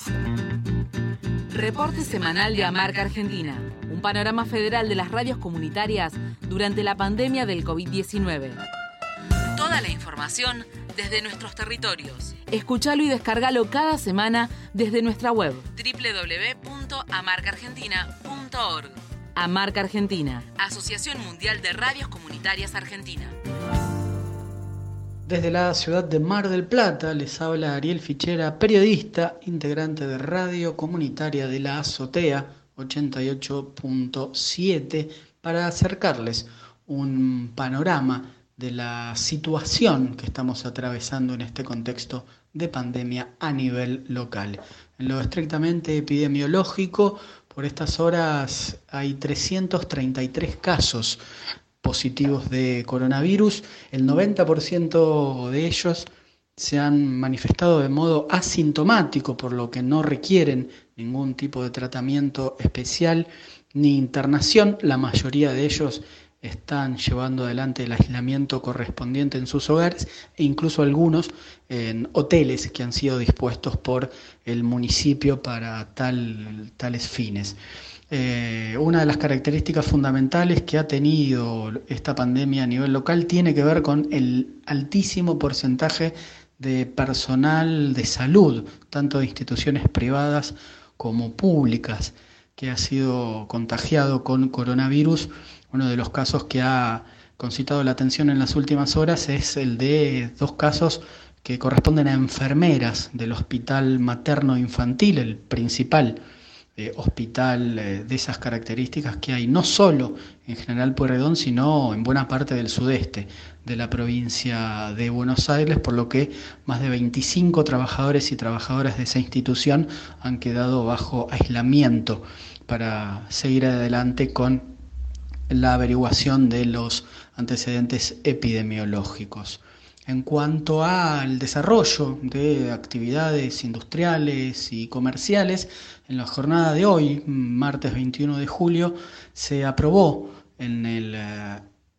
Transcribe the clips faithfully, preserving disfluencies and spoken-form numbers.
Reporte semanal de Amarca Argentina. Un panorama federal de las radios comunitarias durante la pandemia del covid diecinueve. Toda la información desde nuestros territorios. Escúchalo y descárgalo cada semana desde nuestra web doble u doble u doble u punto amarca argentina punto org. Amarca Argentina, Asociación Mundial de Radios Comunitarias Argentina. Desde la ciudad de Mar del Plata les habla Ariel Fichera, periodista, integrante de Radio Comunitaria de la Azotea ochenta y ocho punto siete, para acercarles un panorama de la situación que estamos atravesando en este contexto de pandemia a nivel local. En lo estrictamente epidemiológico, por estas horas hay trescientos treinta y tres casos positivos de coronavirus. El noventa por ciento de ellos se han manifestado de modo asintomático, por lo que no requieren ningún tipo de tratamiento especial ni internación. La mayoría de ellos están llevando adelante el aislamiento correspondiente en sus hogares e incluso algunos en hoteles que han sido dispuestos por el municipio para tal, tales fines. Eh, una de las características fundamentales que ha tenido esta pandemia a nivel local tiene que ver con el altísimo porcentaje de personal de salud, tanto de instituciones privadas como públicas, que ha sido contagiado con coronavirus. Uno de los casos que ha concitado la atención en las últimas horas es el de dos casos que corresponden a enfermeras del Hospital Materno Infantil, el principal eh, hospital eh, de esas características que hay no solo en General Pueyrredón, sino en buena parte del sudeste de la provincia de Buenos Aires, por lo que más de veinticinco trabajadores y trabajadoras de esa institución han quedado bajo aislamiento para seguir adelante con la averiguación de los antecedentes epidemiológicos. En cuanto al desarrollo de actividades industriales y comerciales, en la jornada de hoy, martes veintiuno de julio, se aprobó en el eh,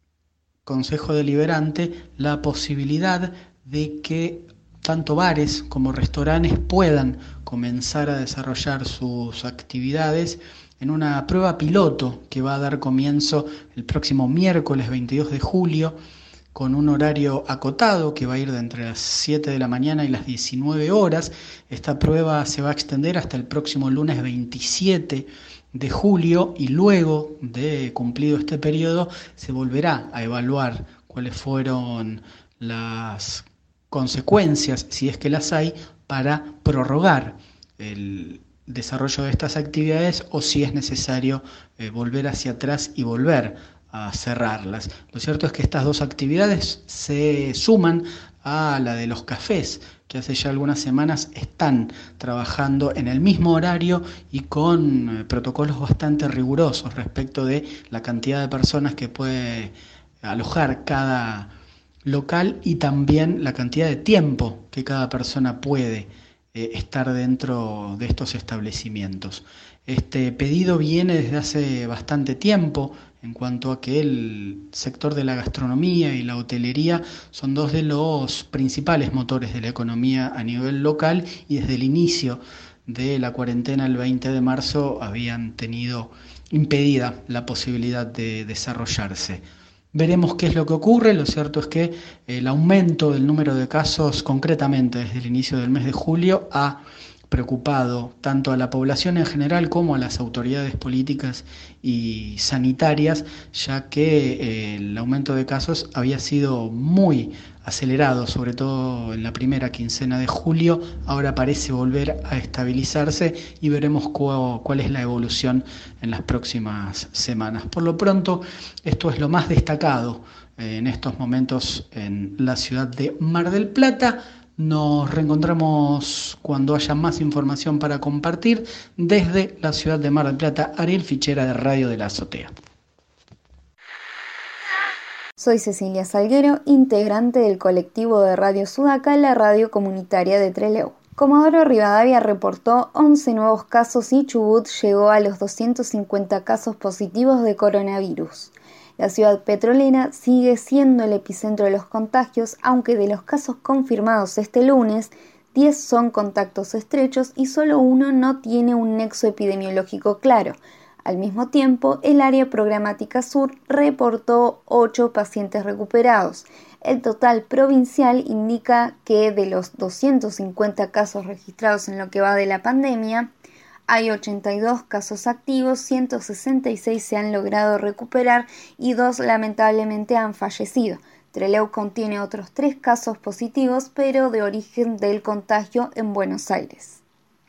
Consejo Deliberante la posibilidad de que tanto bares como restaurantes puedan comenzar a desarrollar sus actividades en una prueba piloto que va a dar comienzo el próximo miércoles veintidós de julio, con un horario acotado que va a ir de entre las siete de la mañana y las diecinueve horas. Esta prueba se va a extender hasta el próximo lunes veintisiete de julio y luego de cumplido este periodo se volverá a evaluar cuáles fueron las consecuencias, si es que las hay, para prorrogar el desarrollo de estas actividades o si es necesario eh, volver hacia atrás y volver a cerrarlas. Lo cierto es que estas dos actividades se suman a la de los cafés, que hace ya algunas semanas están trabajando en el mismo horario y con eh, protocolos bastante rigurosos respecto de la cantidad de personas que puede alojar cada local y también la cantidad de tiempo que cada persona puede eh, estar dentro de estos establecimientos. Este pedido viene desde hace bastante tiempo, en cuanto a que el sector de la gastronomía y la hotelería son dos de los principales motores de la economía a nivel local y desde el inicio de la cuarentena el veinte de marzo habían tenido impedida la posibilidad de desarrollarse. Veremos qué es lo que ocurre. Lo cierto es que el aumento del número de casos concretamente desde el inicio del mes de julio ha preocupado tanto a la población en general como a las autoridades políticas y sanitarias, ya que eh, el aumento de casos había sido muy acelerado, sobre todo en la primera quincena de julio. Ahora parece volver a estabilizarse y veremos cu- cuál es la evolución en las próximas semanas. Por lo pronto, esto es lo más destacado eh, en estos momentos en la ciudad de Mar del Plata. Nos reencontramos cuando haya más información para compartir. Desde la ciudad de Mar del Plata, Ariel Fichera de Radio de la Azotea. Soy Cecilia Salguero, integrante del colectivo de Radio Sudaca, la radio comunitaria de Trelew. Comodoro Rivadavia reportó once nuevos casos y Chubut llegó a los doscientos cincuenta casos positivos de coronavirus. La ciudad petrolera sigue siendo el epicentro de los contagios, aunque de los casos confirmados este lunes, diez son contactos estrechos y solo uno no tiene un nexo epidemiológico claro. Al mismo tiempo, el área programática sur reportó ocho pacientes recuperados. El total provincial indica que de los doscientos cincuenta casos registrados en lo que va de la pandemia, hay ochenta y dos casos activos, ciento sesenta y seis se han logrado recuperar y dos lamentablemente han fallecido. Trelew contiene otros tres casos positivos, pero de origen del contagio en Buenos Aires.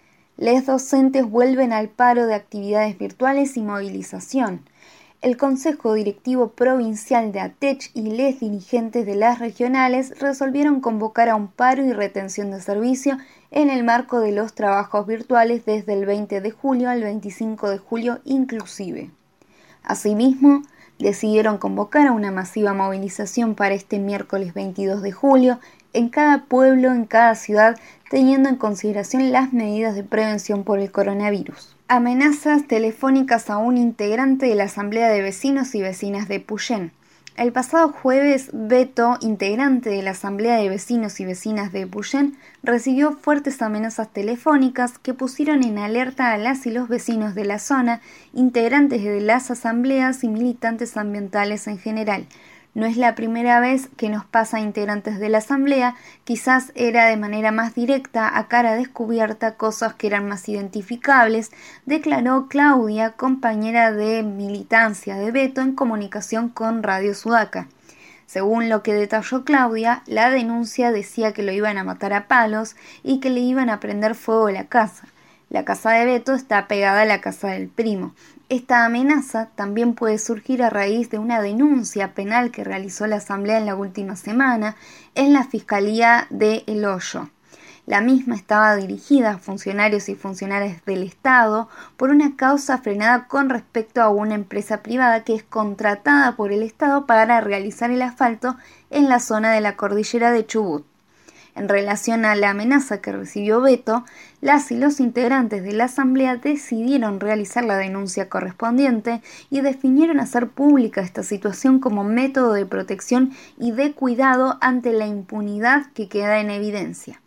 Les docentes vuelven al paro de actividades virtuales y movilización. El Consejo Directivo Provincial de ATECH y les dirigentes de las regionales resolvieron convocar a un paro y retención de servicio en el marco de los trabajos virtuales desde el veinte de julio al veinticinco de julio inclusive. Asimismo, decidieron convocar a una masiva movilización para este miércoles veintidós de julio en cada pueblo, en cada ciudad, teniendo en consideración las medidas de prevención por el coronavirus. Amenazas telefónicas a un integrante de la Asamblea de Vecinos y Vecinas de Puyén. El pasado jueves, Beto, integrante de la Asamblea de Vecinos y Vecinas de Puyén, recibió fuertes amenazas telefónicas que pusieron en alerta a las y los vecinos de la zona, integrantes de las asambleas y militantes ambientales en general. No es la primera vez que nos pasa a integrantes de la asamblea, quizás era de manera más directa, a cara descubierta, cosas que eran más identificables, declaró Claudia, compañera de militancia de Beto, en comunicación con Radio Sudaca. Según lo que detalló Claudia, la denuncia decía que lo iban a matar a palos y que le iban a prender fuego a la casa. La casa de Beto está pegada a la casa del primo. Esta amenaza también puede surgir a raíz de una denuncia penal que realizó la Asamblea en la última semana en la Fiscalía de El Hoyo. La misma estaba dirigida a funcionarios y funcionarias del Estado por una causa frenada con respecto a una empresa privada que es contratada por el Estado para realizar el asfalto en la zona de la cordillera de Chubut. En relación a la amenaza que recibió Beto, las y los integrantes de la Asamblea decidieron realizar la denuncia correspondiente y definieron hacer pública esta situación como método de protección y de cuidado ante la impunidad que queda en evidencia.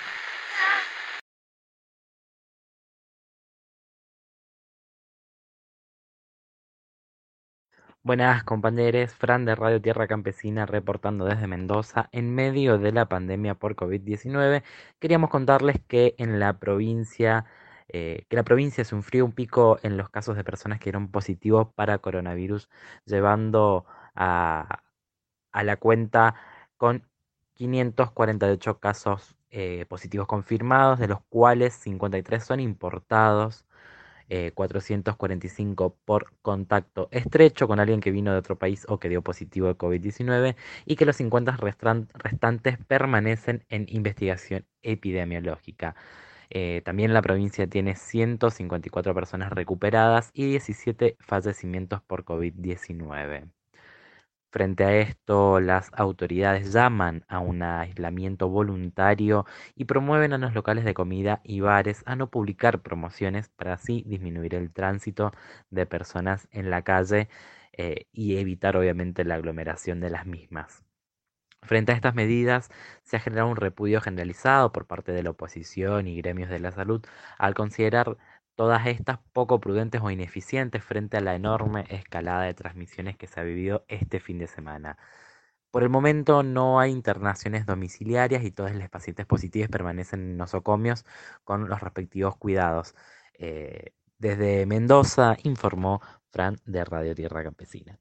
Buenas compañeros, Fran de Radio Tierra Campesina reportando desde Mendoza. En medio de la pandemia por COVID diecinueve, queríamos contarles que en la provincia, eh, que la provincia sufrió un pico en los casos de personas que dieron positivos para coronavirus, llevando a, a la cuenta con quinientos cuarenta y ocho casos eh, positivos confirmados, de los cuales cincuenta y tres son importados. Eh, cuatrocientos cuarenta y cinco por contacto estrecho con alguien que vino de otro país o que dio positivo de COVID diecinueve, y que los cincuenta restan- restantes permanecen en investigación epidemiológica. Eh, también la provincia tiene ciento cincuenta y cuatro personas recuperadas y diecisiete fallecimientos por COVID diecinueve. Frente a esto, las autoridades llaman a un aislamiento voluntario y promueven a los locales de comida y bares a no publicar promociones para así disminuir el tránsito de personas en la calle, eh, y evitar obviamente la aglomeración de las mismas. Frente a estas medidas, se ha generado un repudio generalizado por parte de la oposición y gremios de la salud al considerar todas estas poco prudentes o ineficientes frente a la enorme escalada de transmisiones que se ha vivido este fin de semana. Por el momento no hay internaciones domiciliarias y todos los pacientes positivos permanecen en nosocomios con los respectivos cuidados. Eh, desde Mendoza informó Fran de Radio Tierra Campesina.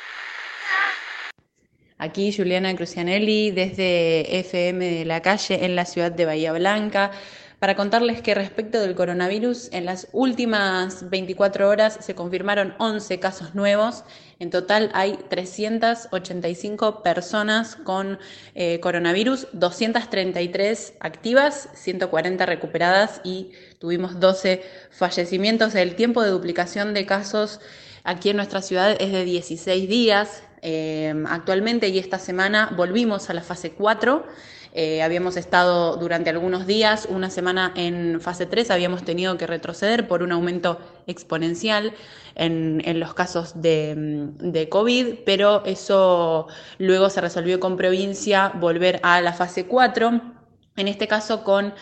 Aquí Juliana Crucianelli desde F M de la Calle en la ciudad de Bahía Blanca para contarles que respecto del coronavirus, en las últimas veinticuatro horas se confirmaron once casos nuevos. En total hay trescientas ochenta y cinco personas con eh, coronavirus, doscientas treinta y tres activas, ciento cuarenta recuperadas y tuvimos doce fallecimientos. El tiempo de duplicación de casos aquí en nuestra ciudad es de dieciséis días. Eh, actualmente y esta semana volvimos a la fase cuatro. Eh, habíamos estado durante algunos días, una semana en fase tres, habíamos tenido que retroceder por un aumento exponencial en, en los casos de, de COVID, pero eso luego se resolvió con provincia volver a la fase cuatro, en este caso con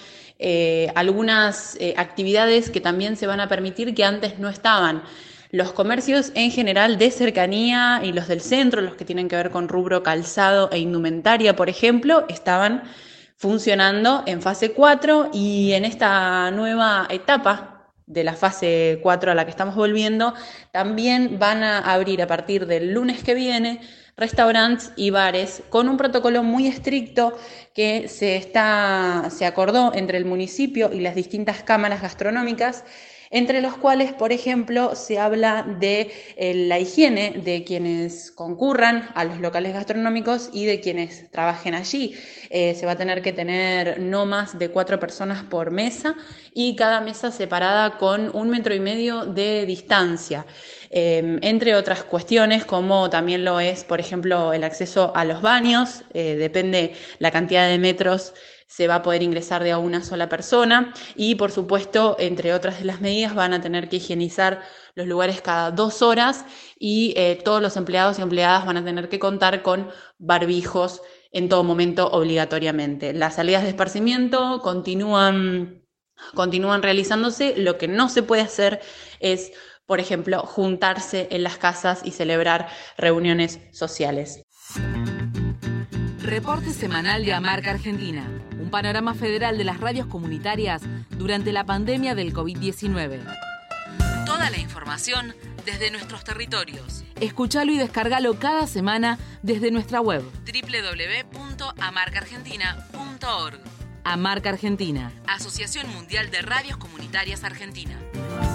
eh, algunas eh, actividades que también se van a permitir que antes no estaban. Los comercios en general de cercanía y los del centro, los que tienen que ver con rubro calzado e indumentaria, por ejemplo, estaban funcionando en fase cuatro, y en esta nueva etapa de la fase cuatro a la que estamos volviendo, también van a abrir a partir del lunes que viene restaurantes y bares con un protocolo muy estricto que se, está, se acordó entre el municipio y las distintas cámaras gastronómicas, entre los cuales, por ejemplo, se habla de eh, la higiene de quienes concurran a los locales gastronómicos y de quienes trabajen allí. Eh, se va a tener que tener no más de cuatro personas por mesa y cada mesa separada con un metro y medio de distancia. Eh, entre otras cuestiones, como también lo es, por ejemplo, el acceso a los baños, eh, depende la cantidad de metros, se va a poder ingresar de a una sola persona, y por supuesto, entre otras de las medidas, van a tener que higienizar los lugares cada dos horas y eh, todos los empleados y empleadas van a tener que contar con barbijos en todo momento obligatoriamente. Las salidas de esparcimiento continúan, continúan realizándose. Lo que no se puede hacer es, por ejemplo, juntarse en las casas y celebrar reuniones sociales. Reporte semanal de AMARC Argentina, un panorama federal de las radios comunitarias durante la pandemia del covid diecinueve. Toda la información desde nuestros territorios. Escúchalo y descárgalo cada semana desde nuestra web doble u doble u doble u punto amarc argentina punto org. AMARC Argentina, Asociación Mundial de Radios Comunitarias Argentina.